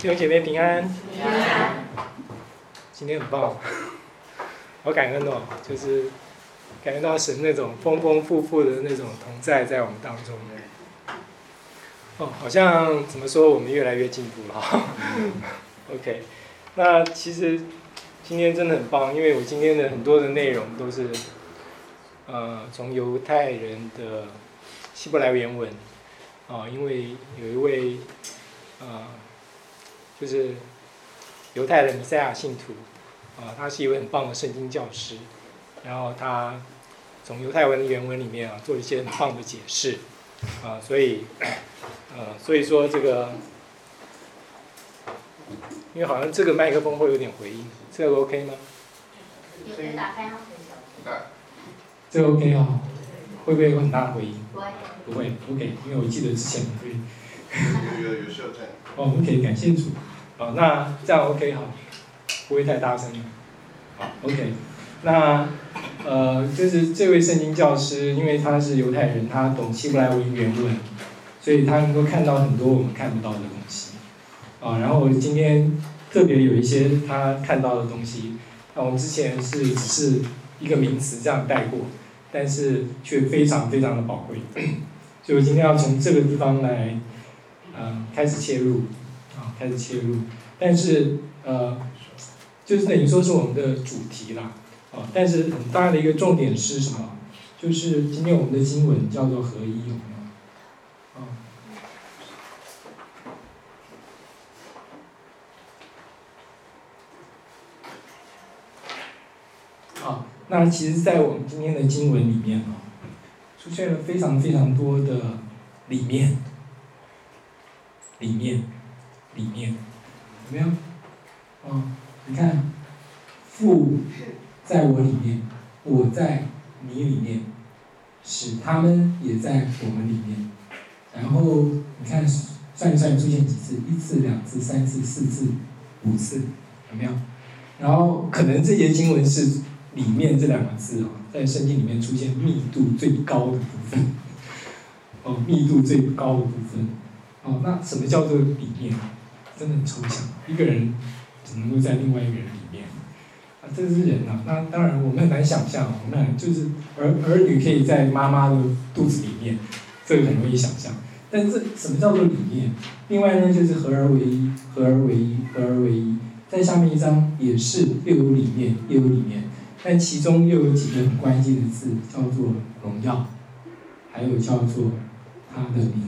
弟兄姐妹平安。平安。今天很棒，好感恩哦，就是感觉到神那种丰丰富富的那种同在在我们当中。哦，好像怎么说，我们越来越进步了。OK， 那其实今天真的很棒，因为我今天的很多的内容都是从犹太人的希伯来原文因为有一位就是犹太的弥赛亚信徒他是一位很棒的圣经教师，然后他从犹太文的原文里面做一些很棒的解释所以说这个，因为好像这个麦克风会有点回音，这个 OK 吗？ 有的打开吗？ 这个 OK 哦，会不会有很大的回音？ 不会 OK， 因为我记得之前会。 有修正。 OK， 感谢主。那这样 OK 好，不会太大声了。好 ，OK。那就是这位圣经教师，因为他是犹太人，他懂希伯来文原文，所以他能够看到很多我们看不到的东西。然后我今天特别有一些他看到的东西，我们之前只是一个名词这样带过，但是却非常非常的宝贵。所以我今天要从这个地方来开始切入，但是就是等于说是我们的主题啦，但是很大的一个重点是什么？就是今天我们的经文叫做合一，有没有？那其实，在我们今天的经文里面出现了非常非常多的里面，有没有？你看，父在我里面，我在你里面，使他们也在我们里面。然后你看，算一算出现几次？1次、2次、3次、4次、5次，有没有？然后可能这些经文是里面这2个字在圣经里面出现密度最高的部分。密度最高的部分。那什么叫做里面？真的很抽象，一个人只能够在另外一个人里面。这是人那当然我们很难想象，我们就是儿女可以在妈妈的肚子里面，这个很容易想象。但是什么叫做里面？另外呢，就是合而为一，合而为一，合而为一。在下面一章也是又有里面，又有里面，但其中又有几个很关键的字，叫做荣耀，还有叫做他的名，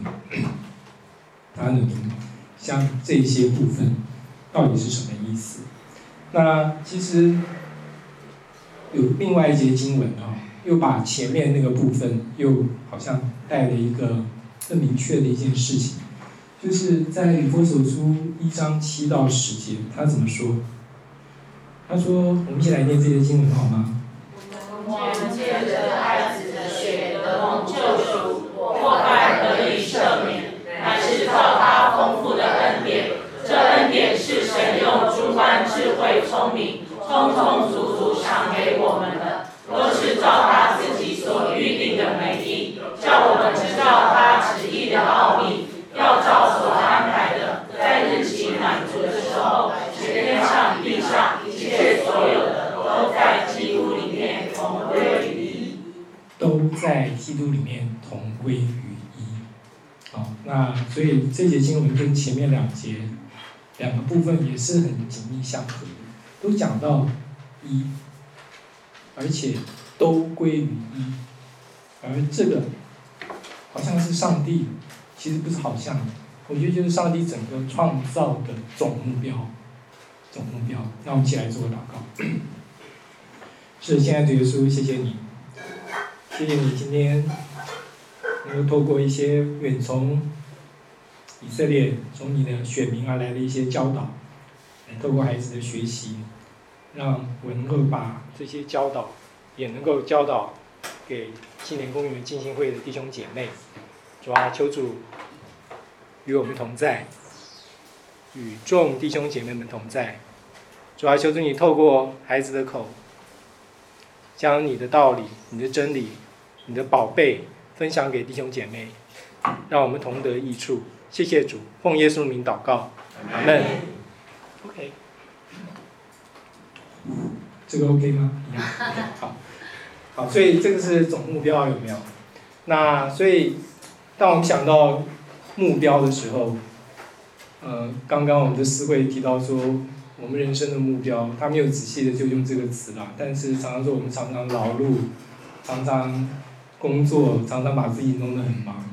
像这些部分到底是什么意思？那其实有另外一节经文又把前面那个部分又好像带了一个更明确的一件事情，就是在以弗所书1章7到10节，他怎么说？他说：“我们一起来念这些经文好吗？” 我们借着爱子的血得蒙救赎，过犯得以赦免，乃是照他丰富的恩典。这恩典是神用诸般智慧聪明，充充足足赏给我们的，都是照他自己所预定的美意，叫我们知道他旨意的奥秘，要照所安排的，在日期满足的时候，使天上地上一切所有的都在基督里面同归于一。 都在基督里面同归于一。那所以这节经文跟前面两个部分也是很紧密相合的，都讲到一，而且都归于一。而这个好像是上帝，其实不是好像，我觉得就是上帝整个创造的总目标。那我们一起来做个祷告。是，亲爱的主耶稣，谢谢你，谢谢你今天能够透过一些远从以色列、从你的选民而来的一些教导，透过孩子的学习，让我能够把这些教导，也能够教导给青年公园浸信会的弟兄姐妹。主啊，求主与我们同在，与众弟兄姐妹们同在。主啊，求主你透过孩子的口，将你的道理、你的真理、你的宝贝分享给弟兄姐妹，让我们同得益处。谢谢主，奉耶稣的名祷告， 阿们。OK， 这个 OK 吗？一样。好，所以这个是总目标有没有？那所以当我们想到目标的时候，刚刚我们的思慧提到说，我们人生的目标，他没有仔细的就用这个词啦，但是常常说我们常常劳碌，常常工作，常常把自己弄得很忙。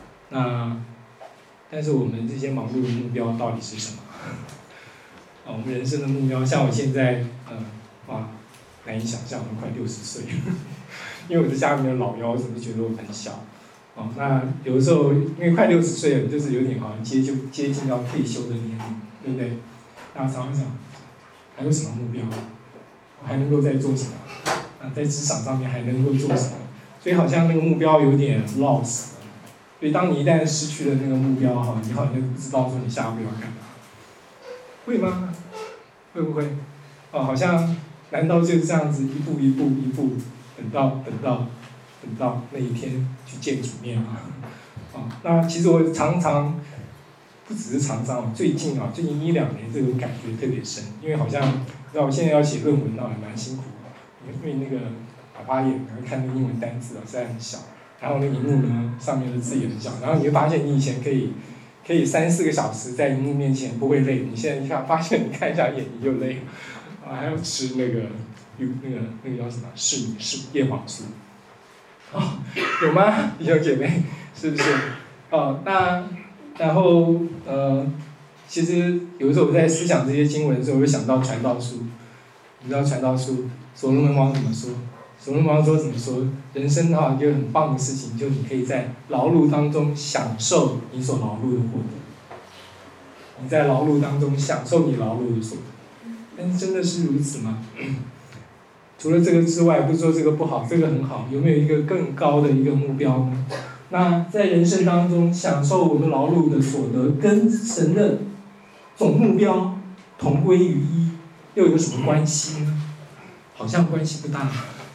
但是我们这些忙碌的目标到底是什么？我们人生的目标，像我现在，难以想象，我快60岁了，因为我的家里面的老幺，我总是觉得我很小。那有的时候因为快60岁了，就是有点好像接近要退休的年龄，对不对？那常常想，还有什么目标？我还能够再做什么？在职场上面还能够做什么？所以好像那个目标有点 lost 了。所以当你一旦失去了那个目标，你好像就不知道说你下一步要干嘛。会吗？会不会？好像难道就是这样子一步一步，等到那一天去见主面吗？那其实我常常不只是常常，最近1-2年这种感觉特别深，因为好像知道我现在要写论文也蛮辛苦的，因为那个老花眼，看那个英文单字虽然很小，然后那荧幕呢上面的字也很小，然后你会发现你以前可以3-4个小时在荧幕面前不会累，你现在发现你看一下眼你就累了，还要吃那个叫什么叶黄素。有吗？弟兄姐妹，是不是？然后其实有时候我在思想这些经文的时候，我会想到传道书。你知道传道书所罗门王怎么说？所罗门王怎么说？人生一个很棒的事情，就是你可以在劳碌当中享受你所劳碌的获得。你在劳碌当中享受你劳碌的所得。但是真的是如此吗？除了这个之外，不是说这个不好，这个很好，有没有一个更高的一个目标呢？那在人生当中享受我们劳碌的所得，跟神的总目标同归于一，又有什么关系呢？好像关系不大，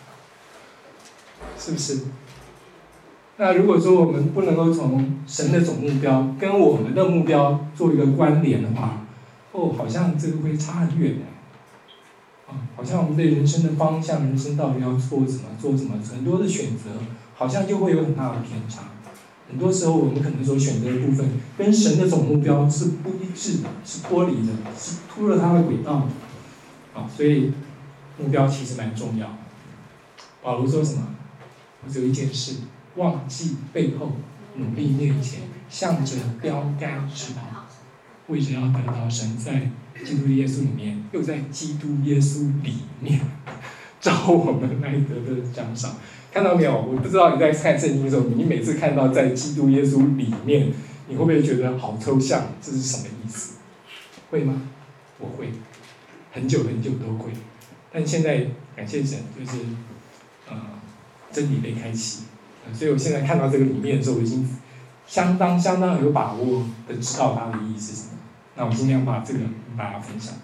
是不是？那如果说我们不能够从神的总目标跟我们的目标做一个关联的话，好像这个会差很远。好像我们对人生的方向，人生到底要做什么，很多的选择，好像就会有很大的偏差。很多时候我们可能所选择的部分，跟神的总目标是不一致的，是脱离的，是突了他的轨道的。所以目标其实蛮重要的。保罗说什么？我只有一件事，忘记背后，努力面前，向着标杆直跑，为着要得到神在基督耶稣里面，又在基督耶稣里面招我们来得的奖赏。看到没有？我不知道你在看圣经的时候，你每次看到在基督耶稣里面，你会不会觉得好抽象？这是什么意思？会吗？我会，很久都会。但现在感谢神，就是真理被开启，所以我现在看到这个里面的时候，我已经相当有把握的知道它的意义是什么。那我今天要把这个跟大家分享。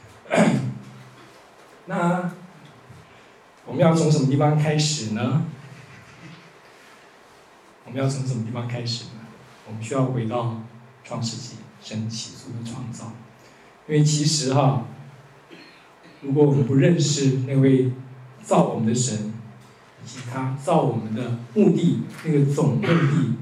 那我们要从什么地方开始呢？我们需要回到创世纪，神起初的创造。因为其实如果我们不认识那位造我们的神，以及他造我们的目的，那个总目的，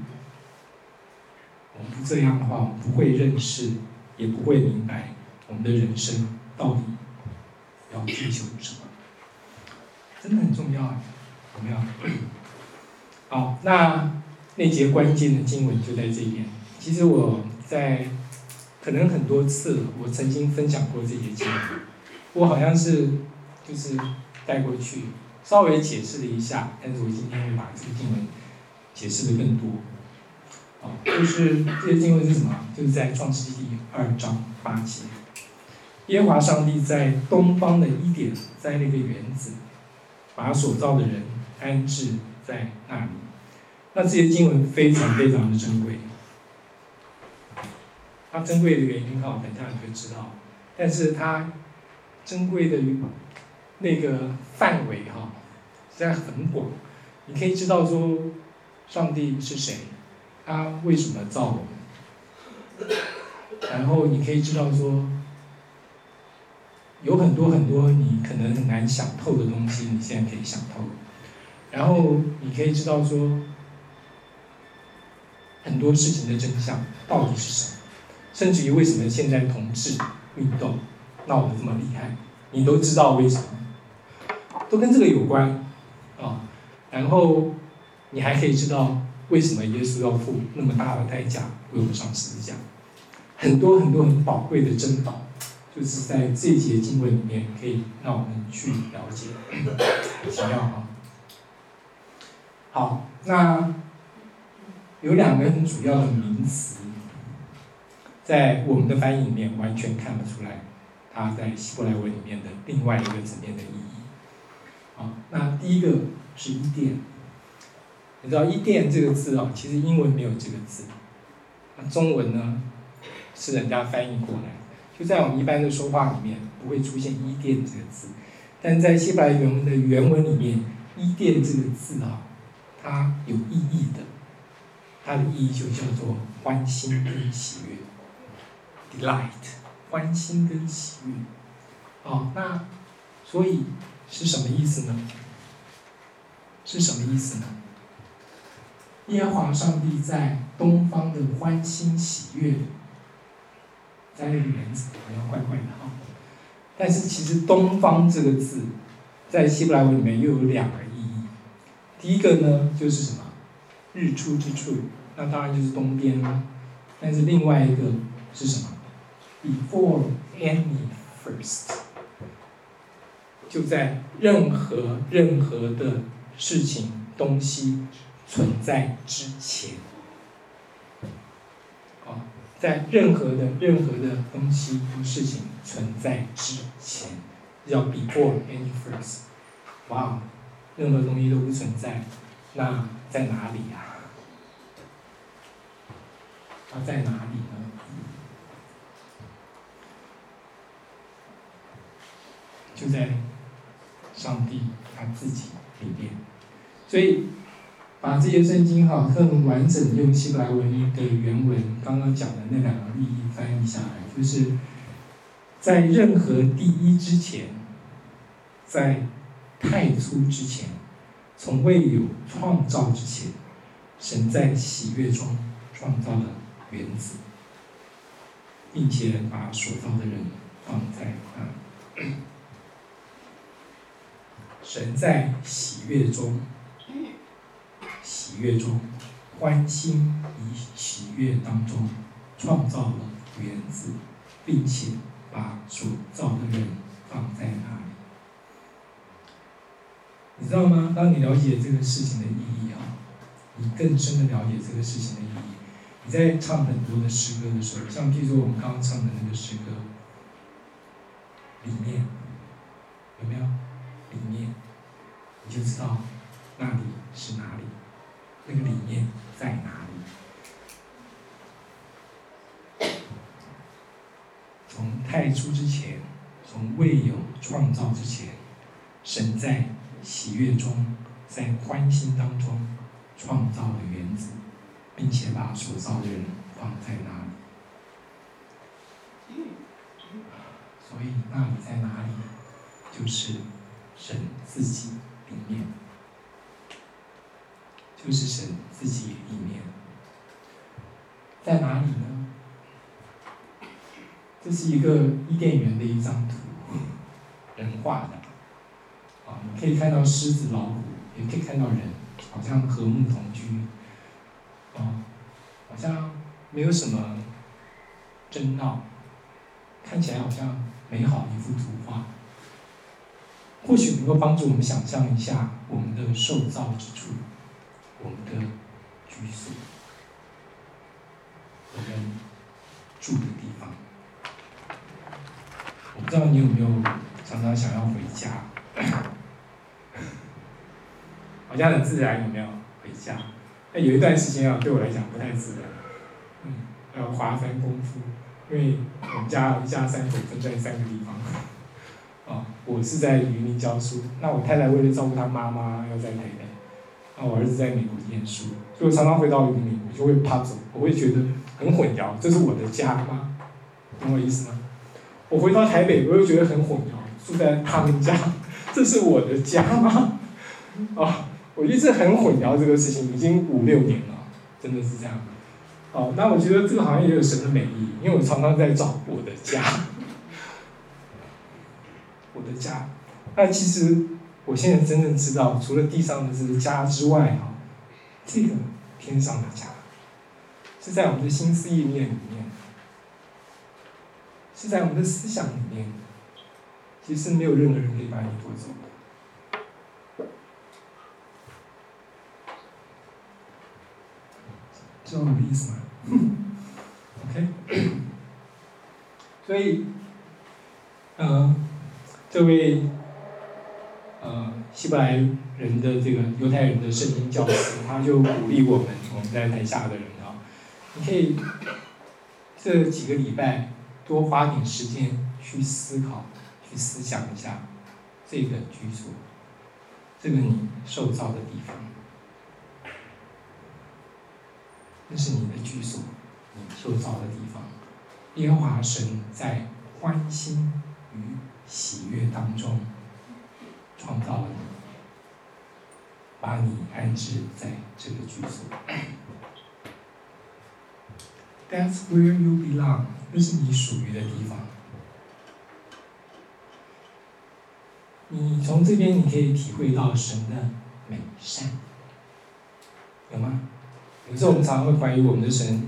我们不这样的话，我们不会认识，也不会明白我们的人生到底要追求什么。真的很重要，有没有？好，那节关键的经文就在这边。其实我在可能很多次，我曾经分享过这节经文，我好像是就是带过去，稍微解释了一下，但是我今天会把这个经文解释的更多。就是这些经文是什么？就是在创世纪2章8节，耶和华上帝在东方的伊甸栽了一个园子，把所造的人安置在那里。那这些经文非常的珍贵，它珍贵的原因等一下你会知道，但是它珍贵的那个范围实在很广，你可以知道说上帝是谁，他为什么造我们。 然后你可以知道说，有很多你可能很难想透的东西，你现在可以想透。然后你可以知道说，很多事情的真相到底是什么，甚至于为什么现在同志运动闹得这么厉害，你都知道为什么，都跟这个有关啊。然后你还可以知道为什么耶稣要付那么大的代价为我们上十字架，很多很宝贵的珍宝，就是在这节经文里面可以让我们去了解，奇妙啊！好，那有两个很主要的名词，在我们的翻译里面完全看不出来，它在希伯来文里面的另外一个层面的意义。好，那第一个是伊甸。你知道伊甸这个字啊，其实英文没有这个字，那中文呢是人家翻译过来，就在我们一般的说话里面不会出现伊甸这个字，但在希伯来原文的原文里面，伊甸这个字啊，它有意义的，它的意义就叫做欢欣跟喜悦 ，delight， 欢欣跟喜悦。哦，那所以是什么意思呢？是什么意思呢？耶和华上帝在东方的欢欣喜悦，在那个原子好像怪怪的哈。但是其实东方这个字，在希伯来文里面又有两个意义。第一个呢，就是什么？日出之处，那当然就是东边啦。但是另外一个是什么 ？Before any first， 就在任何的事情东西存在之前，在任何的东西或事情存在之前，叫 before any first。哇，任何东西都不存在，那在哪里啊？它在哪里呢？就在上帝他自己里面。所以把这些圣经更完整用希伯来文的原文刚刚讲的那两个意义翻译下来，就是在任何第一之前，在太初之前，从未有创造之前，神在喜悦中创造了原子，并且把所造的人放在那里。神在喜悦中，欢欣与喜悦当中创造了原子，并且把所造的人放在那里。你知道吗？当你了解这个事情的意义你更深的了解这个事情的意义。你在唱很多的诗歌的时候，像譬如说我们刚刚唱的那个诗歌，里面有没有？里面，你就知道那里是哪里，那个里面在哪里。从太初之前，从未有创造之前，神在喜悦中，在欢欣当中创造了原子，并且把所造的人放在那里。所以那里在哪里？就是神自己里面，就是神自己里面。在哪里呢？这是一个伊甸园的一张图，人画的。你可以看到狮子、老虎，也可以看到人，好像和睦同居。好像没有什么争闹，看起来好像美好的一幅图画。或许能够帮助我们想象一下我们的受造之处，我们的居所，我们住的地方。我不知道你有没有常常想要回家，好像很自然，有没有回家？有一段时间对我来讲不太自然，要花费功夫，因为我们家一家三口分在3个地方。我是在云林教书，那我太太为了照顾她妈妈要在台北，那我儿子在美国念书，所以我常常回到云林，我就会怕走，我会觉得很混淆，这是我的家吗？ 懂我意思吗？我回到台北，我又觉得很混淆，住在他们家，这是我的家吗？我一直很混淆这个事情，已经5、6年了，真的是这样。那我觉得这个好像也有神的美意，因为我常常在找我的家，我的家。那其实我现在真正知道，除了地上的这个家之外，这个天上的家，是在我们的心思意念里面，是在我们的思想里面，其实没有任何人可以把你夺走的。知道我的意思吗？OK， 所以，这位希伯来人的这个犹太人的圣经教师，他就鼓励我们在台下的人你可以这几个礼拜多花点时间去思考、去思想一下这个居所，这个你受造的地方。那是你的居所，你受造的地方。耶和华神在欢欣与喜悦当中创造了你，把你安置在这个居所。That's where you belong， 那是你属于的地方。你从这边你可以体会到神的美善，有吗？有时候我们常常会怀疑我们的神，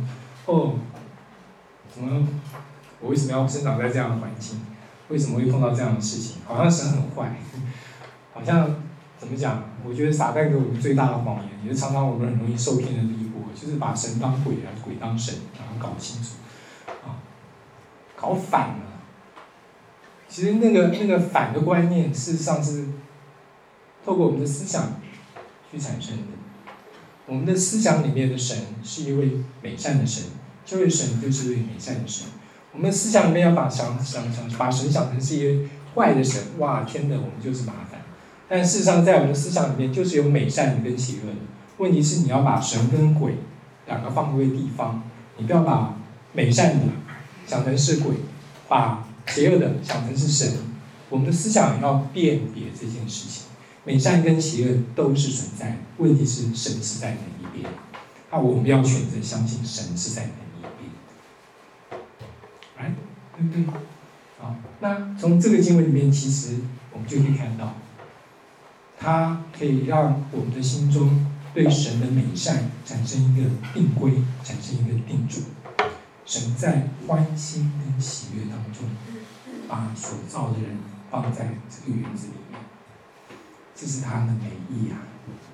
怎么我为什么要生长在这样的环境？为什么会碰到这样的事情？好像神很坏，好像怎么讲？我觉得撒旦给我们最大的谎言，也是常常我们很容易受骗的一步，就是把神当鬼啊，鬼当神，然后搞不清楚，搞反了。其实那个反的观念，事实上是透过我们的思想去产生的。我们的思想里面的神是一位美善的神，这位神就是一位美善的神。我们的思想里面要把神想成是一位坏的神，哇，天哪，我们就是麻烦。但事实上，在我们的思想里面，就是有美善的跟邪恶的。问题是你要把神跟鬼两个放对地方，你不要把美善的想成是鬼，把邪恶的想成是神。我们的思想要辨别这件事情。美善跟邪恶都是存在的，问题是神是在哪一边？我们要选择相信神是在哪一边，对不对？好，那从这个经文里面，其实我们就可以看到，它可以让我们的心中对神的美善产生一个定规，产生一个定主。神在欢欣跟喜悦当中，把所造的人放在这个园子里面。这是他的美意啊，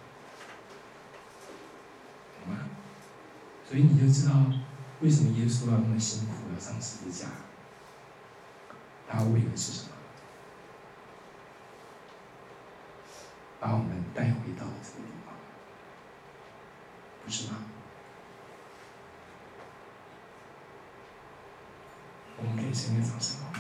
懂吗？所以你就知道为什么耶稣要那么辛苦要上十字架，他为的是什么？把我们带回到这个地方，不是吗？我们可以先给掌声吗？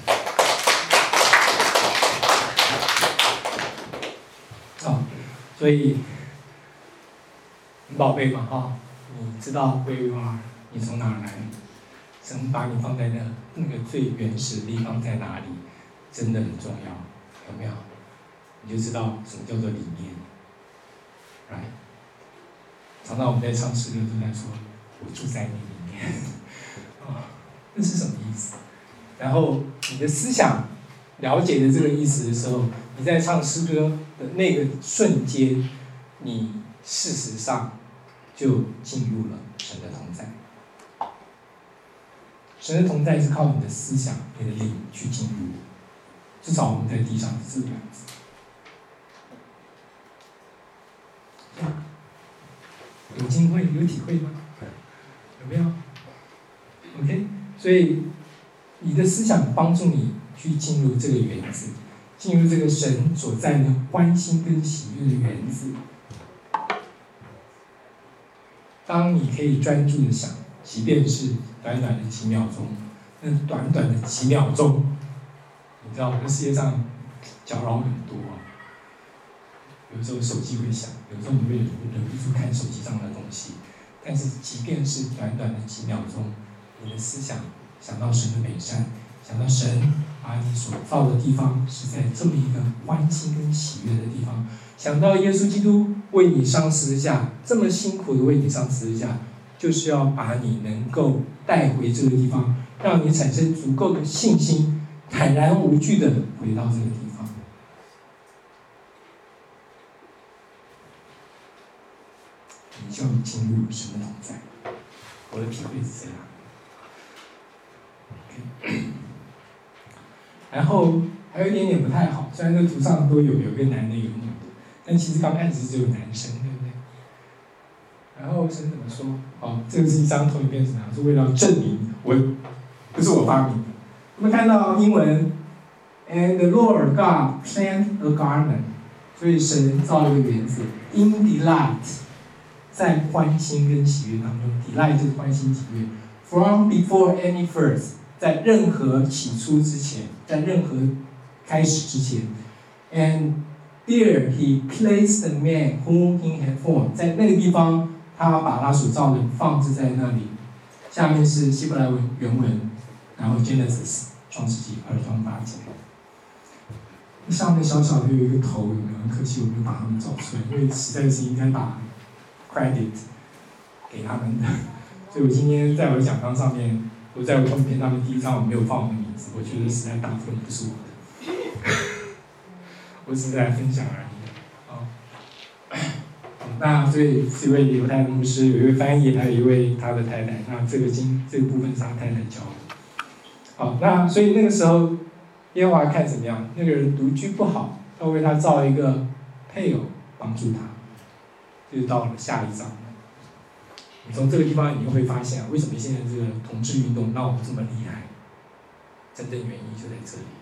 所以很宝贝嘛，你知道 where you are， 你从哪来？神把你放在那个最原始的地方在哪里，真的很重要，有没有？你就知道什么叫做理念。常常我们在唱诗歌都在说，我住在你里面，那是什么意思？然后你的思想了解了这个意思的时候，你在唱诗歌的那个瞬间，你事实上就进入了神的同在。神的同在是靠你的思想、你的灵去进入，至少我们在地上是这样子。有经会有体会吗？有没有 ？OK， 所以你的思想帮助你去进入这个园子，进入这个神所在的欢欣跟喜悦的园子。当你可以专注的想，即便是短短的几秒钟，那短短的几秒钟，你知道，这世界上搅扰很多有时候手机会响，有时候你会忍不住看手机上的东西，但是即便是短短的几秒钟，你的思想想到神的美善，想到神把你所造的地方是在这么一个欢欣跟喜悦的地方，想到耶稣基督为你上十字架，这么辛苦的为你上十字架，就是要把你能够带回这个地方，让你产生足够的信心，坦然无惧的回到这个地方。你就要进入神的同在。我的体会是这样。然后还有一点点不太好，虽然这图上都有一个男的有女的，但其实刚开始只有男生，对不对？然后神怎么说？哦，这个是一张投影片，是哪？是为了证明我不是我发明的。我们看到英文 ，And the Lord God planted a garden， 所以神造了一个园子 ，in delight， 在欢欣跟喜悦当中 ，delight 就是欢欣喜悦 ，from before any first。在任何起初之前，在任何开始之前 ，and there he placed the man whom he had formed， 在那个地方，他把他所造的放置在那里。下面是希伯来文原文，然后 Genesis 创世纪2章8节。上面小小的有一个头，有没有？很可惜我没有把他们找出来，因为实在是应该把 credit 给他们的。所以我今天在我的讲纲上面。我在我影片上面第一张我没有放我的名字，我觉得实在大部分不是我的，我只是在分享而已。那所以是一位犹太的牧师，有一位翻译，还有一位他的太太。那这个部分是他太太教的。好，那所以那个时候，耶和华看怎么样？那个人独居不好，要为他造一个配偶帮助他。就到了下一章。你从这个地方你就会发现，为什么现在这个同志运动闹得这么厉害？真正原因就在这里。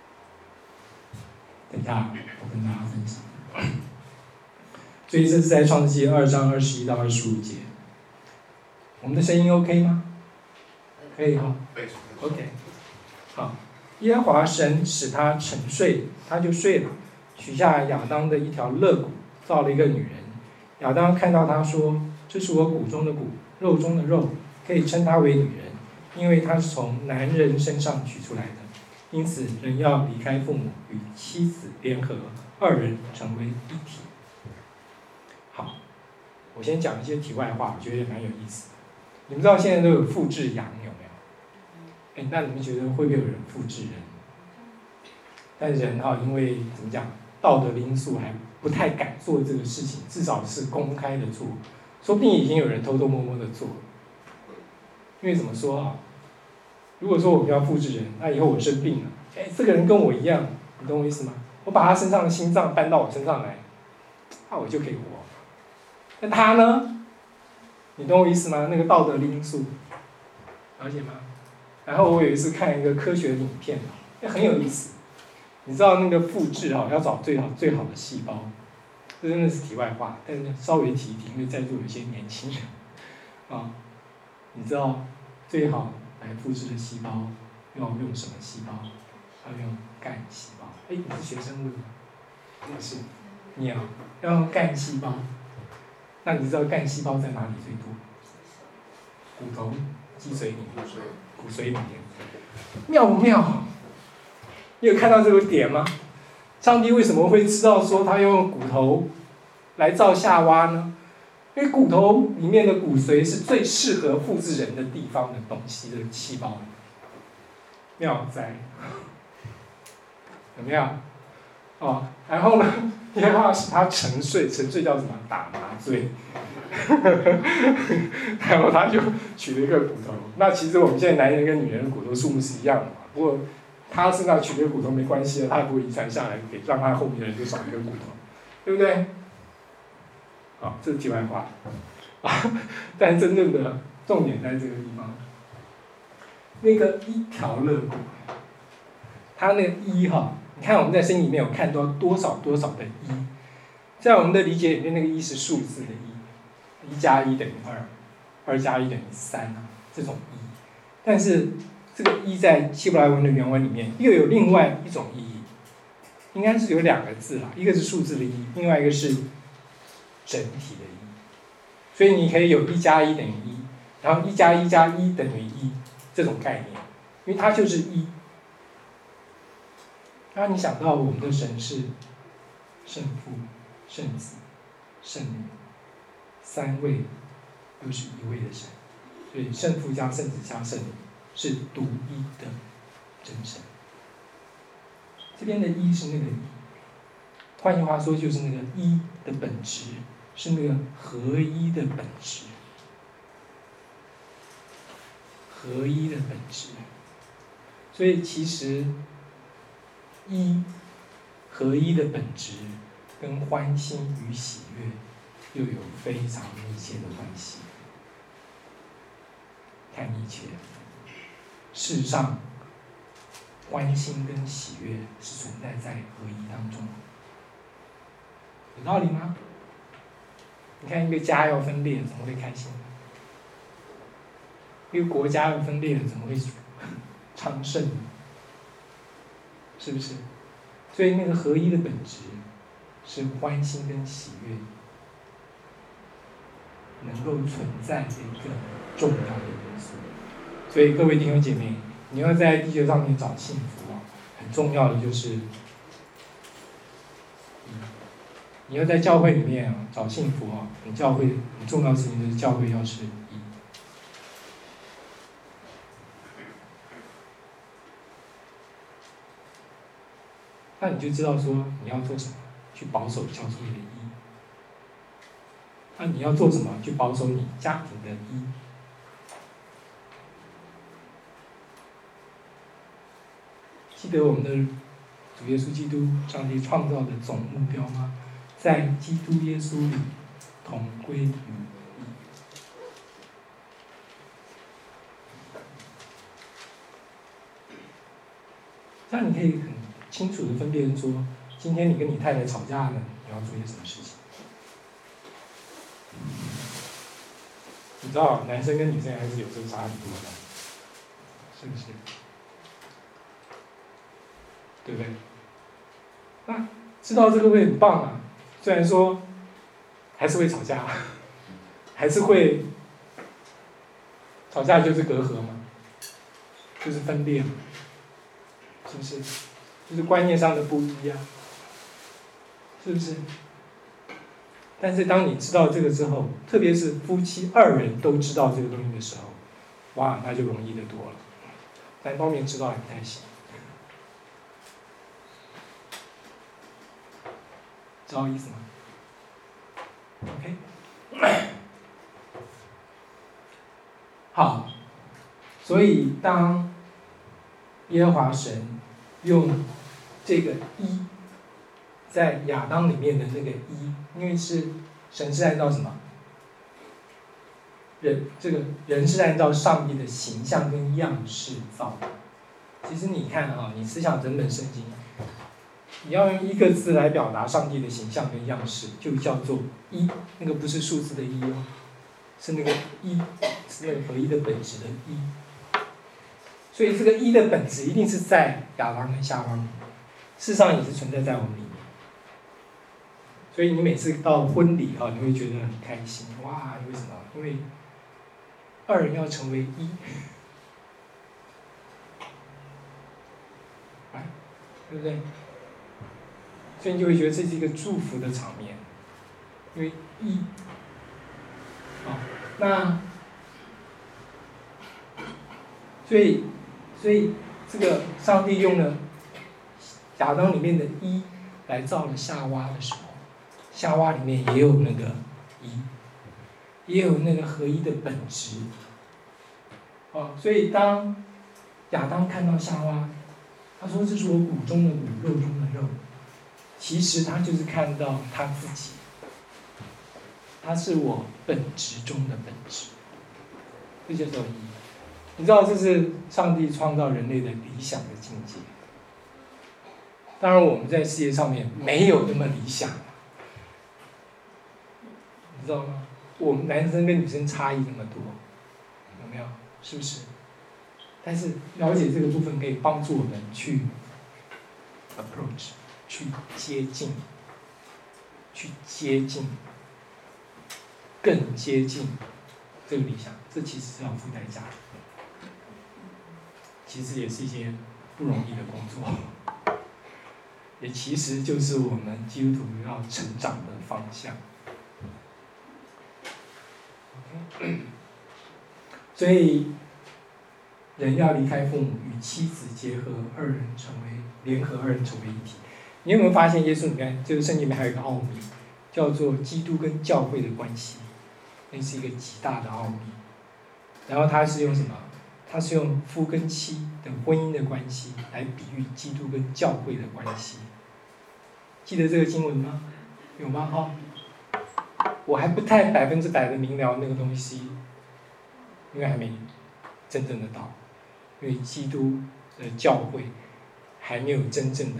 等一下我跟大家分享。所以这是在创世纪2章21到25节。我们的声音 OK 吗？可以哈。OK。好，耶和华神使他沉睡，他就睡了，取下亚当的一条肋骨，造了一个女人。亚当看到他说，这是我骨中的骨，肉中的肉，可以称她为女人，因为她是从男人身上取出来的。因此，人要离开父母，与妻子联合，二人成为一体。好，我先讲一些题外话，我觉得也蛮有意思的。你们知道现在都有复制羊有没有？那你们觉得会不会有人复制人？但人因为怎么讲，道德的因素还不太敢做这个事情，至少是公开的做。说不定已经有人偷偷摸摸的做，因为怎么说啊？如果说我们要复制人，那以后我生病了，这个人跟我一样，你懂我意思吗？我把他身上的心脏搬到我身上来，那我就可以活。那他呢？你懂我意思吗？那个道德的因素，了解吗？然后我有一次看一个科学的影片，很有意思。你知道那个复制要找最好的细胞。这真的是题外话，但是稍微提一提，因为在座有些年轻人，你知道最好来复制的细胞要用什么细胞？要用干细胞。你是学生物的吗？不是，你要用干细胞。那你知道干细胞在哪里最多？骨头、脊髓里面，骨髓里面，妙不妙？你有看到这个点吗？上帝为什么会知道说他用骨头来造夏娃呢？因为骨头里面的骨髓是最适合复制人的地方的东西的细胞。妙哉，有没有？然后呢，耶和华使他沉睡，沉睡叫什么？打麻醉。然后他就取了一个骨头。那其实我们现在男人跟女人的骨头数目是一样的嘛，不过他身上取了一个骨头没关系的，他也不会遗传下来，给让他后面的人就少一个骨头，对不对？这是题外话。但真正的重点在这个地方。那个一条肋骨，它那个一你看我们在圣经里面有看到多少的一，在我们的理解里面，那个一是数字的一，1加1等于2，2加1等于3这种一。但是这个一在希伯来文的原文里面又有另外一种意义，应该是有2个字啦，一个是数字的一，另外一个是整体的一。所以你可以有1加1等于1，然后1加1加1等于1这种概念， 因为它就是一。当你想到我们的神是圣父、圣子、圣灵，三位又是一位的神，所以圣父加圣子加圣灵是独一的真神。这边的一是那个一，换句话说就是那个一的本质，是那个合一的本质，合一的本质。所以其实一合一的本质跟欢欣与喜悦又有非常密切的关系。太密切了。事实上，欢欣跟喜悦是存在在合一当中，有道理吗？你看一个家要分裂，怎么会开心呢？一个国家要分裂，怎么会昌盛呢？是不是？所以那个合一的本质是欢欣跟喜悦能够存在的一个重要的因素。所以各位弟兄姐妹，你要在地球上面找幸福啊，很重要的就是你要在教会里面啊找幸福啊，你教会很重要的事情就是教会要是一。那你就知道说你要做什么，去保守教会的一。那你要做什么，去保守你家庭的一。记得我们的主耶稣基督，上帝创造的总目标吗？在基督耶稣里同归于一。这样你可以很清楚的分辨说，今天你跟你太太吵架了，你要做些什么事情。你知道，男生跟女生还是有时候差很多的，是不是？对不对？那知道这个会很棒啊，虽然说还是会吵架，还是会吵架，就是隔阂嘛，就是分裂嘛，是不是？就是观念上的不一啊，是不是？但是当你知道这个之后，特别是夫妻二人都知道这个东西的时候，哇，那就容易得多了。单方面知道还不太行。知道意思吗 ？OK， 好，所以当耶和华神用这个一在亚当里面的那个一，因为是神是按照什么？这个人是按照上帝的形象跟样式造的。其实你看啊，你思想整本圣经。你要用一个字来表达上帝的形象跟样式，就叫做一，那个不是数字的一哦，是那个一，是那个合一的本质的一。所以这个一的本质一定是在亚当跟夏娃里面，事实上也是存在在我们里面。所以你每次到婚礼啊，你会觉得很开心，哇！为什么？因为二人要成为一，对不对？所以你就会觉得这是一个祝福的场面，因为一，那，所以这个上帝用了亚当里面的一来造了夏娃的时候，夏娃里面也有那个一，也有那个合一的本质，所以当亚当看到夏娃，他说：“这是我骨中的骨，肉中的肉。”其实他就是看到他自己，他是我本质中的本质，这叫做一。你知道这是上帝创造人类的理想的境界。当然我们在世界上面没有那么理想，你知道吗？我们男生跟女生差异那么多，有没有？是不是？但是了解这个部分可以帮助我们去 approach。去接近，更接近这个理想，这其实是要付代价的。 其实也是一件不容易的工作，也其实就是我们基督徒要成长的方向。所以，人要离开父母，与妻子结合，联合二人成为一体。你有没有发现，耶稣里面这个圣经里面还有一个奥秘，叫做基督跟教会的关系，那是一个极大的奥秘。然后他是用什么？他是用夫跟妻的婚姻的关系来比喻基督跟教会的关系。记得这个经文吗？有吗？我还不太100%的明了那个东西，因为还没真正的到，因为基督的教会还没有真正的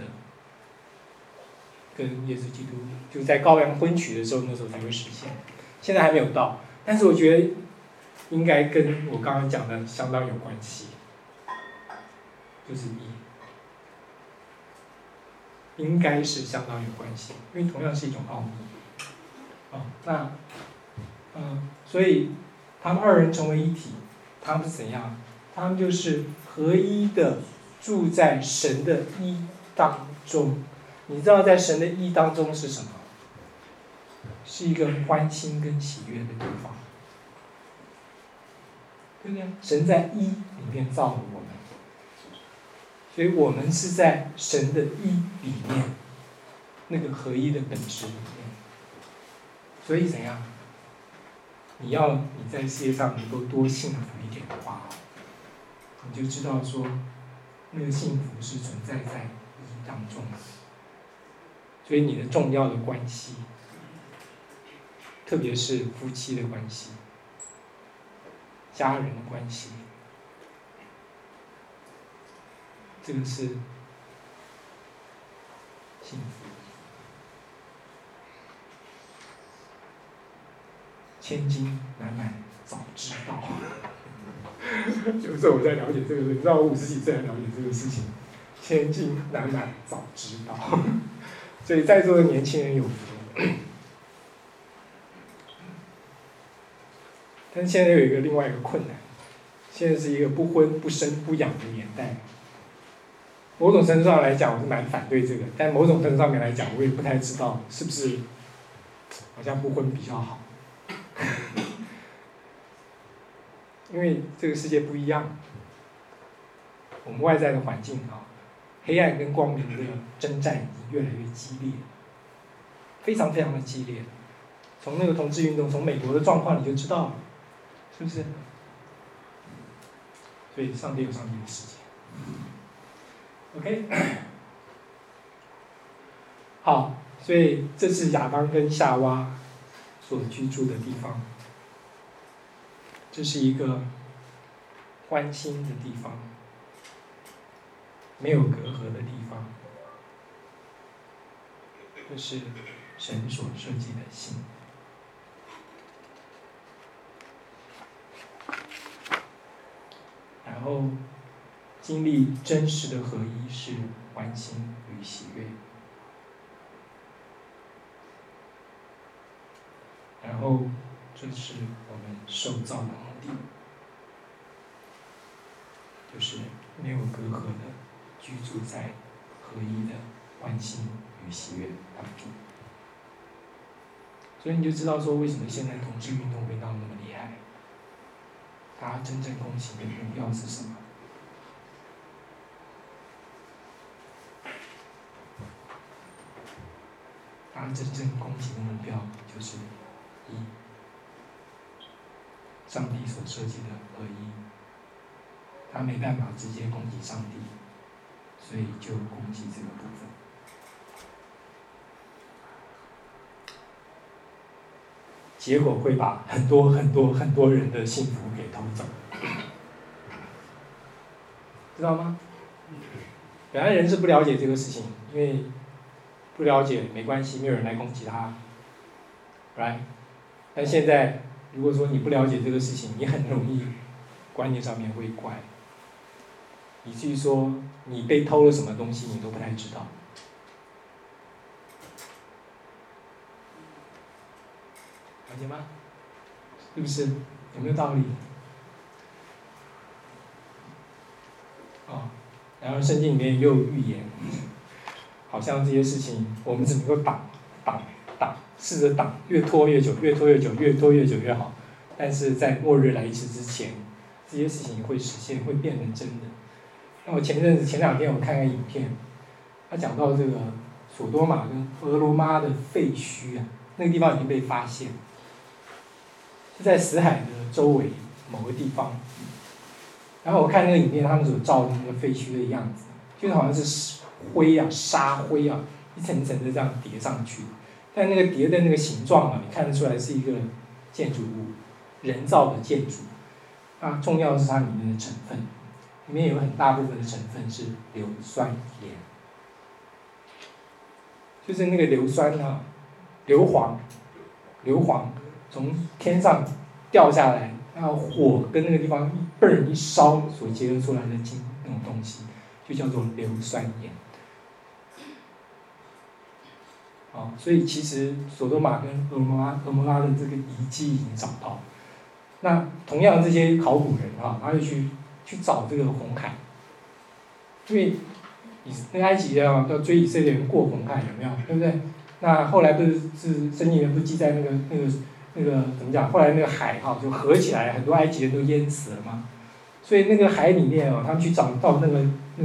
跟耶稣基督就在羔羊婚娶的时候，那时候才会实现，现在还没有到，但是我觉得应该跟我刚刚讲的相当有关系，就是应该是相当有关系，因为同样是一种奥秘。所以他们二人成为一体，他们是怎样？他们就是合一的住在神的一当中。你知道在神的一当中是什么？是一个欢欣跟喜悦的地方，对不对？神在一里面造了我们，所以我们是在神的一里面，那个合一的本质里面。所以怎样？你在世界上能够多幸福一点的话，你就知道说，那个幸福是存在在一当中的。所以你的重要的关系，特别是夫妻的关系、家人的关系，这个是幸福。千金难买早知道。有时候我在了解这个，你知道我50几岁才了解这个事情，千金难买早知道。所以在座的年轻人有福。但是现在有另外一个困难，现在是一个不婚不生不养的年代。某种程度上来讲，我是蛮反对这个，但某种程度上面来讲，我也不太知道是不是好像不婚比较好。因为这个世界不一样，我们外在的环境黑暗跟光明的征战已经越来越激烈，非常非常的激烈。从那个同志运动，从美国的状况你就知道了，是不是？所以上帝有上帝的世界。OK， 好，所以这是亚当跟夏娃所居住的地方。这是一个欢欣的地方，没有隔阂的地方。这是神所设计的幸福。然后经历真实的合一是欢欣与喜悦。然后这是我们受造的目的，就是没有隔阂的居住在合一的欢欣与喜悦当中。所以你就知道说，为什么现在同志运动会闹那么厉害，它真正攻击的目标是什么？它真正攻击的目标就是上帝所设计的合一，他没办法直接攻击上帝，所以就攻击这个部分。结果会把很多人的幸福给偷走，知道吗？本来人是不了解这个事情，因为不了解没关系，没有人来攻击他 ，right？ 但现在如果说你不了解这个事情，你很容易观念上面会怪，以至于说你被偷了什么东西你都不太知道。了解吗？是不是？有没有道理？ 然后圣经里面又有预言，好像这些事情我们只能够挡，试着挡，越拖越久，越拖越久，越拖越久越好。但是在末日来临之前，这些事情会实现，会变成真的。那我前2天我看影片，他讲到这个索多玛跟俄罗玛的废墟啊，那个地方已经被发现，是在死海的周围某个地方。然后我看那个影片，他们所照的那个废墟的样子，就是好像是灰啊、沙灰啊，一层一层的这样叠上去。但那个叠的那个形状啊，你看得出来是一个建筑物，人造的建筑。重要的是它里面的成分，里面有很大部分的成分是硫酸盐，就是那个硫酸啊，硫磺从天上掉下来，然后火跟那个地方一burn一烧所结合出来的那种东西，就叫做硫酸盐。所以其实索多玛跟俄摩拉的这个遗迹已经找到。那同样这些考古人他就去找这个红海，因为那个埃及人要追以色列人过红海，有没有？对不对？那后来不是圣经里面不是记载那个怎么讲？后来那个海就合起来，很多埃及人都淹死了嘛。所以那个海里面他们去找到那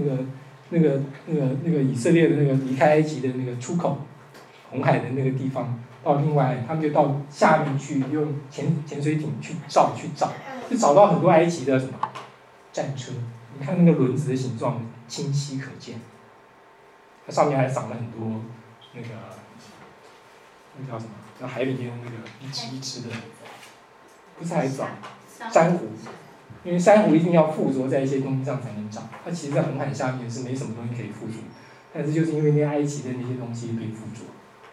个以色列的那个离开埃及的那个出口，红海的那个地方。到另外，他们就到下面去用潜水艇去找，就找到很多埃及的什么战车。你看那个轮子的形状清晰可见，它上面还长了很多那叫什么？叫海里面那个一只一只的，不是海藻，珊瑚。因为珊瑚一定要附着在一些东西上才能长，它其实在红海下面是没什么东西可以附着，但是就是因为那埃及的那些东西被附着。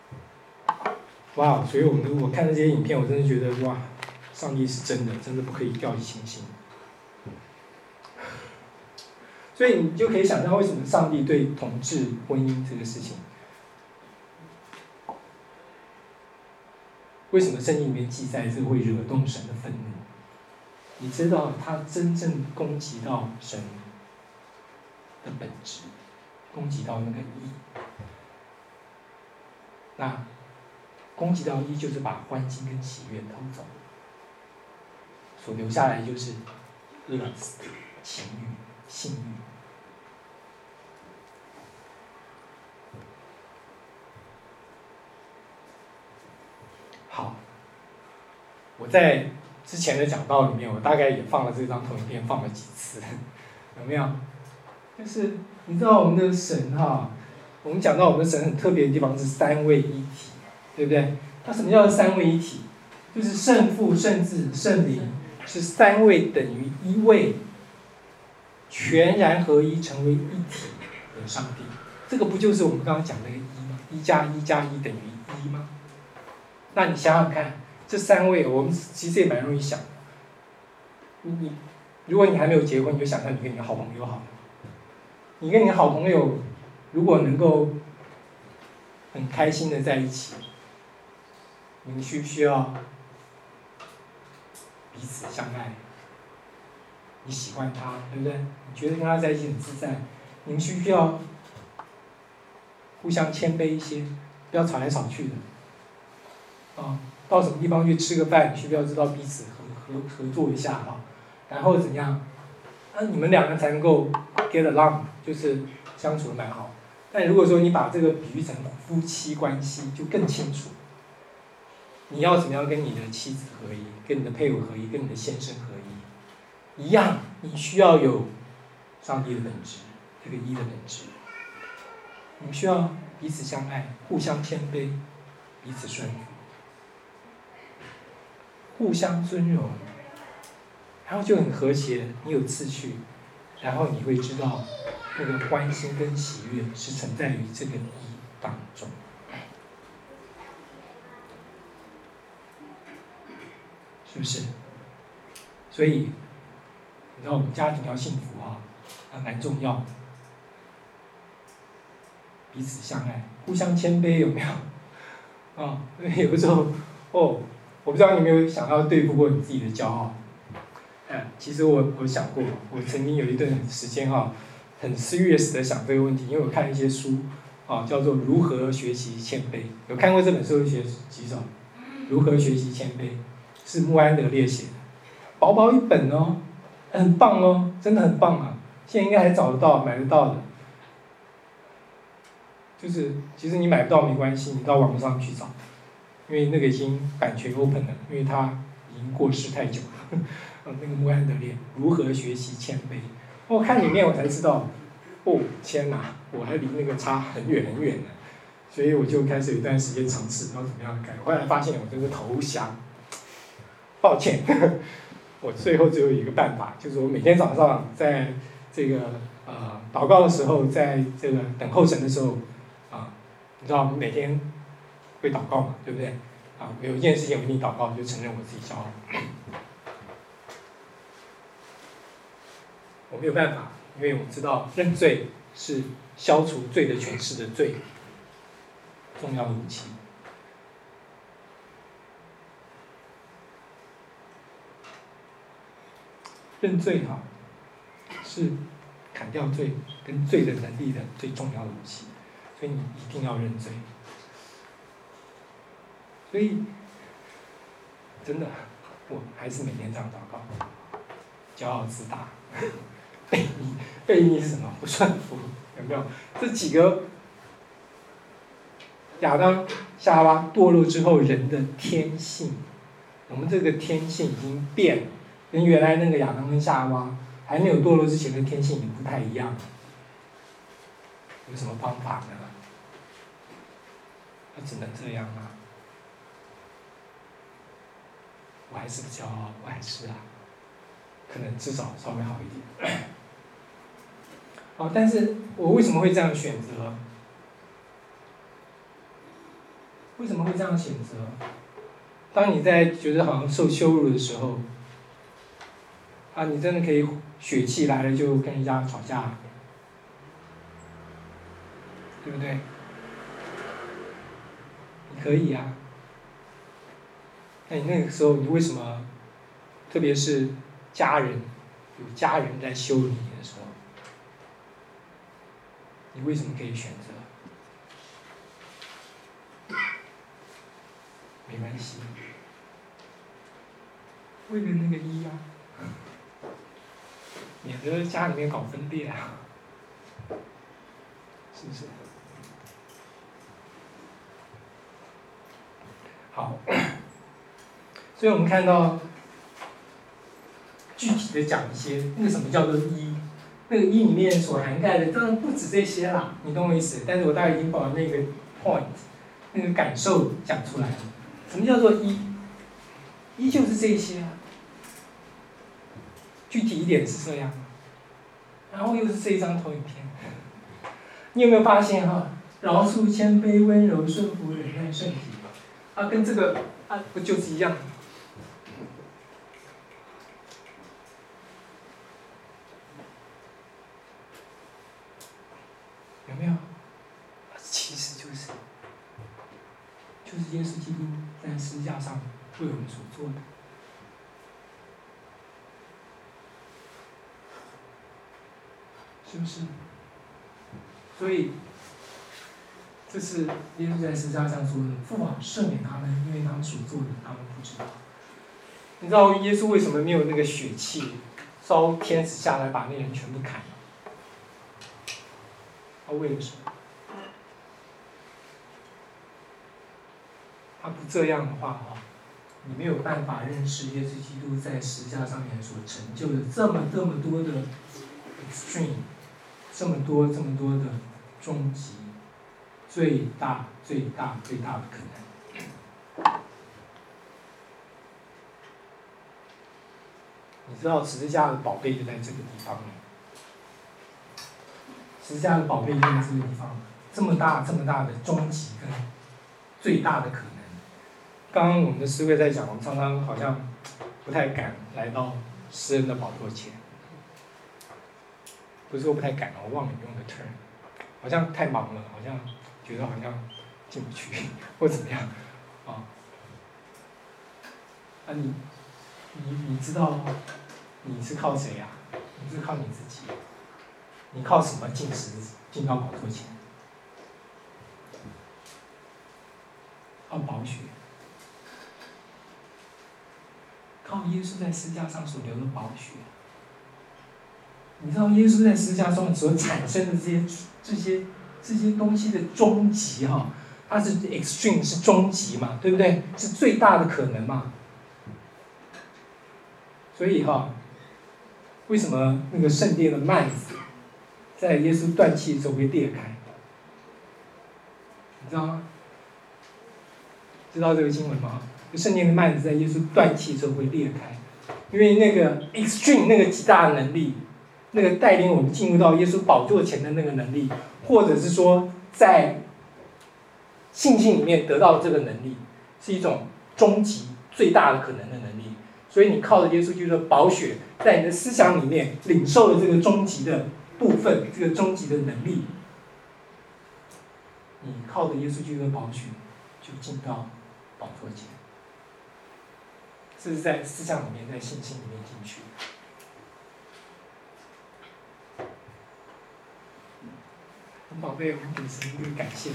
哇！所以我看这些影片，我真的觉得哇，上帝是真的不可以掉以轻心。所以你就可以想象为什么上帝对同志婚姻这个事情，为什么圣经里面记载这会惹动神的愤怒？你知道他真正攻击到神的本质，攻击到那个义。那攻击到义就是把欢欣跟喜悦偷走，所留下来就是恶死、情欲、性欲。好，我在之前的讲道里面，我大概也放了这张投影片，放了几次，有没有？就是你知道我们的神我们讲到我们的神很特别的地方是三位一体。对不对？它什么叫三位一体？就是圣父、圣子、圣灵是三位等于一位，全然合一，成为一体的上帝。这个不就是我们刚刚讲那个一吗？1+1+1等于1吗？那你想想看，这三位我们其实也蛮容易想的。如果你还没有结婚，你就想象你跟你的好朋友好了。你跟你的好朋友如果能够很开心的在一起，你们需不需要彼此相爱？你喜欢他，对不对？你觉得跟他在一起很自在，你们需不需要互相谦卑一些，不要吵来吵去的？到什么地方去吃个饭，需不需要知道彼此合作一下然后怎样？你们两个才能够 get along， 就是相处的蛮好。但如果说你把这个比喻成夫妻关系，就更清楚。你要怎么样跟你的妻子合一，跟你的配偶合一，跟你的先生合一，一样，你需要有上帝的本质，这个一的本质。你们需要彼此相爱，互相谦卑，彼此顺服，互相尊荣，然后就很和谐，你有次序，然后你会知道那个欢欣跟喜悦是存在于这个一当中。是不是？所以，你知道我们家庭要幸福还蛮重要的。彼此相爱，互相谦卑，有没有？有的时候，我不知道你有没有想要对付过你自己的骄傲。其实我想过，我曾经有一段时间很 serious 的想这个问题，因为我看一些书啊，叫做《如何学习谦卑》，有看过这本书的举手？如何学习谦卑是穆安德烈写的，薄薄一本哦，很棒哦，真的很棒啊！现在应该还找得到，买得到的。就是其实你买不到没关系，你到网络上去找，因为那个已经版权 open 了，因为它已经过世太久了。那个穆安德烈如何学习谦卑，我看里面我才知道，哦天哪，我还离那个差很远很远呢。所以我就开始有一段时间尝试，然后怎么样改。后来发现我真是投降，抱歉，我最后只有一个办法，就是我每天早上在这个祷告的时候，在这个等候神的时候，你知道我们每天会祷告嘛，对不对？有一件事情我一定祷告，就承认我自己骄傲。我没有办法，因为我们知道认罪是消除罪的权势的最重要的武器。认罪是砍掉罪跟罪的能力的最重要的武器，所以你一定要认罪。所以真的，我还是每天这样祷告，骄傲自大。悖逆是什么？不顺服，有没有？这几个亚当夏娃堕落之后人的天性，我们这个天性已经变了，跟原来那个亚当跟夏娃还没有堕落之前的天性已经不太一样了。有什么方法呢？那只能这样啊！我还是不骄傲，我还是可能至少稍微好一点。但是我为什么会这样选择？为什么会这样选择？当你在觉得好像受羞辱的时候，你真的可以血气来了就跟人家吵架，对不对？你可以啊。那你那个时候，你为什么？特别是家人，有家人在羞辱你的时候，你为什么可以选择？没关系，为了那个一免得家里面搞分裂是不是？好，所以我们看到具体的讲一些，那个什么叫做一，那个一里面所涵盖的当然不止这些啦，你懂我意思？但是我大概已经把那个 point， 那个感受讲出来了。什么叫做一？一就是这些具体一点是这样，然后又是这一张投影片。你有没有发现饶恕、谦卑、温柔、顺服、忍耐、圣体，跟这个不就是一样的？有没有？其实就是耶稣基督在十字架上为我们所做的。是不是？所以，这是耶稣在十字架上说的：“父啊，赦免他们，因为他们所做的，他们不知道。”你知道耶稣为什么没有那个血气，烧天使下来把那人全部砍了？他为了什么？他不这样的话你没有办法认识耶稣基督在十字架上面所成就的这么多的 extreme， 这么多的终极，最大的可能。你知道十字架的宝贝就在这个地方了。十字架的宝贝就在这个地方，这么大的终极跟最大的可能。刚刚我们的师会在讲，我们常常好像不太敢来到施恩的宝座前。不是说不太敢，我忘了用的 term， 好像太忙了，好像觉得好像进不去，或怎么样你知道你是靠谁你是靠你自己。 你靠什么进到宝座前？靠宝血，靠耶稣在十字架上所流的宝血。你知道耶稣在十字架上所产生的这些东西的终极哈，它是 extreme 是终极嘛，对不对？是最大的可能嘛。所以哈，为什么那个圣殿的幔子在耶稣断气的时候会裂开？你知道吗？知道这个经文吗？圣殿的幔子在耶稣断气的时候会裂开，因为那个 extreme 那个极大的能力。那个带领我们进入到耶稣宝座前的那个能力，或者是说在信心里面得到这个能力，是一种终极最大的可能的能力。所以你靠着耶稣基督的宝血，在你的思想里面领受了这个终极的部分，这个终极的能力，你靠着耶稣基督的宝血就进到宝座前。这是在思想里面，在信心里面进去。宝贝，我们给神一个感谢。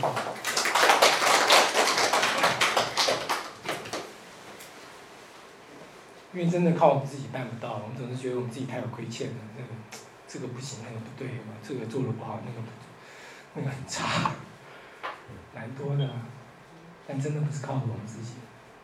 因为真的靠我们自己办不到，我们总是觉得我们自己太有亏欠了，这个不行，那个不对，这个做的不好，那个很差，难多的。但真的不是靠着我们自己。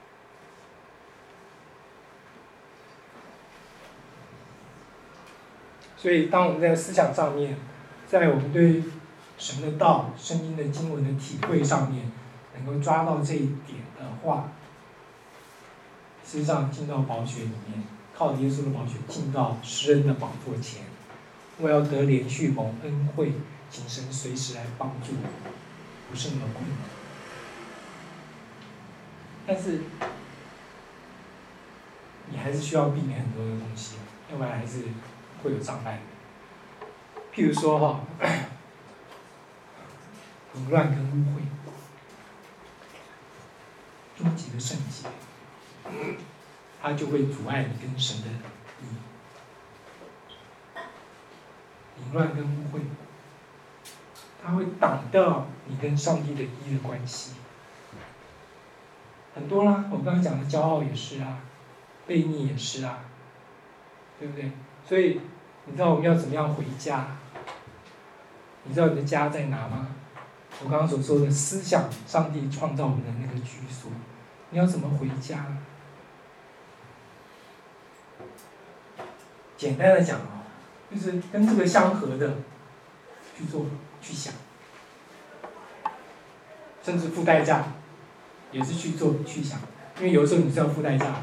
所以，当我们在思想上面，在我们对神的道、圣经的经文的体会上面，能够抓到这一点的话，事实上进到宝血里面，靠耶稣的宝血进到施恩的宝座前，我要得连续蒙恩惠，请神随时来帮助我，不是那么困难。但是你还是需要避免很多的东西，要不然还是会有障碍。譬如说哈，淫乱跟污秽，终极的圣洁，它就会阻碍你跟神的义。淫乱跟污秽，它会挡掉你跟上帝的义的关系。很多啦，我刚刚讲的骄傲也是啊，悖逆也是啊，对不对？所以你知道我们要怎么样回家？你知道你的家在哪吗？我刚刚所说的思想，上帝创造我们的那个居所，你要怎么回家？简单的讲啊，就是跟这个相合的去做、去想，甚至付代价，也是去做、去想，因为有时候你是要付代价的。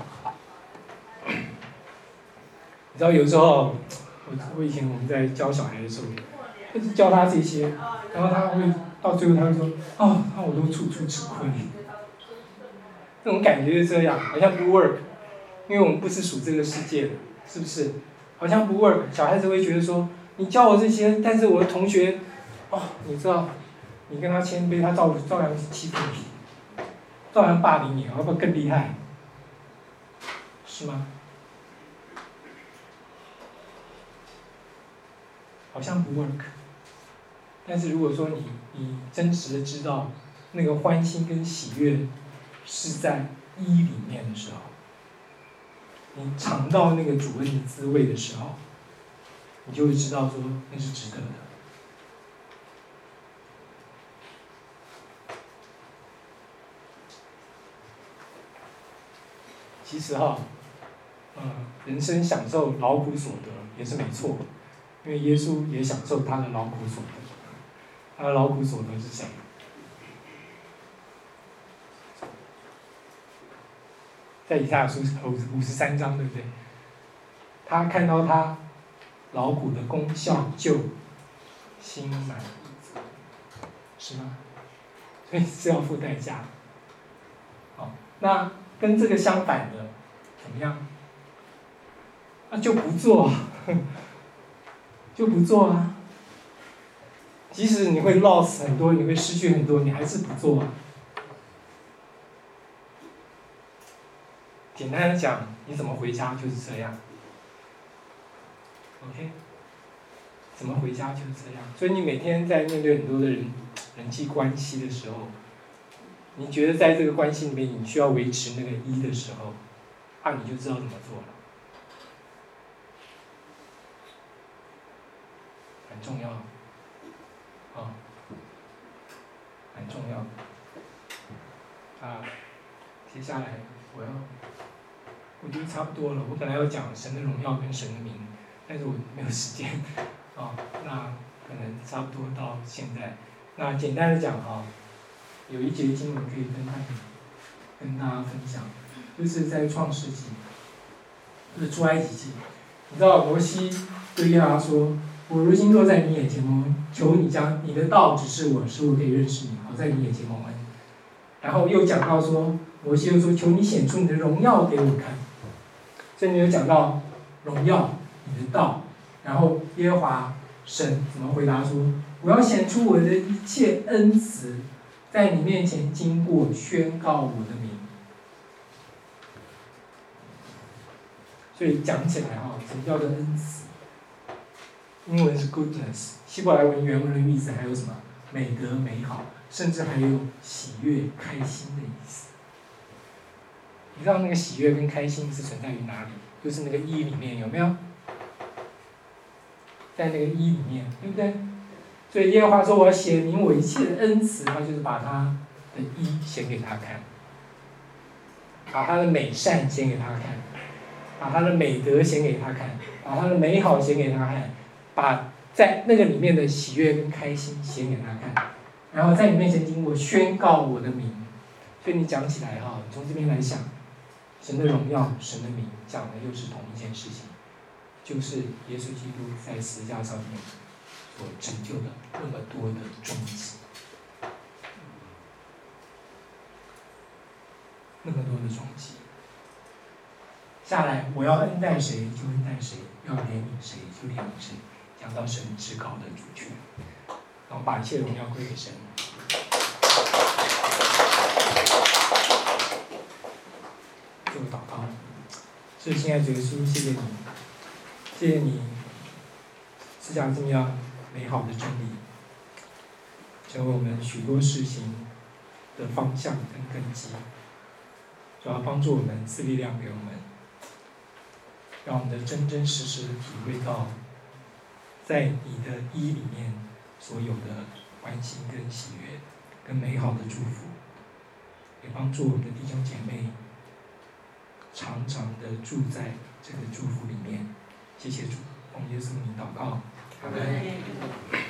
你知道有时候，我以前我们在教小孩的时候，就是教他这些，然后他会到最后他会说，哦，那我都处处吃亏。那种感觉是这样，好像不 work， 因为我们不是属这个世界的，是不是？好像不 work， 小孩子会觉得说，你教我这些，但是我的同学，哦，你知道，你跟他谦卑，他照样欺负你，照样霸凌你，要不要更厉害？是吗？好像不 work， 但是如果说你真实的知道那个欢欣跟喜悦是在义里面的时候，你尝到那个主恩的滋味的时候，你就会知道说那是值得的。其实哈，人生享受劳苦所得也是没错。因为耶稣也享受他的劳苦所得，他的劳苦所得是谁？在以赛亚书53章，对不对？他看到他劳苦的功效，就心满意足，是吗？所以是要付代价的。好，那跟这个相反的，怎么样？那就不做。就不做啊！即使你会 loss 很多，你会失去很多，你还是不做啊。简单的讲，你怎么回家就是这样。OK， 怎么回家就是这样。所以你每天在面对很多的人际关系的时候，你觉得在这个关系里面你需要维持那个一的时候，你就知道怎么做了，很重要，很重要。接下来我觉得差不多了。我本来要讲神的荣耀跟神的名，但是我没有时间，那可能差不多到现在。那简单的讲有一节经文可以跟大家分享，就是在创世纪，就是出埃及记。你知道摩西对耶和华说：“我如今落在你眼前蒙，求你将你的道指示我，使我可以认识你，好在你眼前蒙恩。”然后又讲到说，摩西又说：“求你显出你的荣耀给我看。”这里有讲到荣耀，你的道。然后耶和华神怎么回答说：“我要显出我的一切恩慈，在你面前经过，宣告我的名。”所以讲起来什么叫做恩慈？英文是 goodness， 希伯来文原文的意思还有什么？美德、美好，甚至还有喜悦、开心的意思。你知道那个喜悦跟开心是存在于哪里？就是那个一里面，有没有？在那个一里面，对不对？所以耶和华说：“我要显明我一切的恩慈。”他就是把他的一显给他看，把他的美善显给他看，把他的美德显给他看，把他的美好显给他看，把在那个里面的喜悦跟开心显给他看，然后在你面前经过宣告我的名。所以你讲起来你从这边来想，神的荣耀、神的名讲的又是同一件事情，就是耶稣基督在十字架上面所成就的那么多的终极，那么多的终极。下来，我要恩待谁就恩待谁，要怜悯谁就怜悯谁，讲到神至高的主权，然后把一切荣耀归给神。做祷告，所以亲爱的主耶稣，谢谢你，谢谢你赐下这么样美好的真理，成为我们许多事情的方向跟根基，主要帮助我们赐力量给我们，让我们的真真实实的体会到，在你的一里面所有的关心跟喜悦跟美好的祝福，也帮助我们的弟兄姐妹常常的住在这个祝福里面。谢谢主，奉耶稣名祷告，阿门。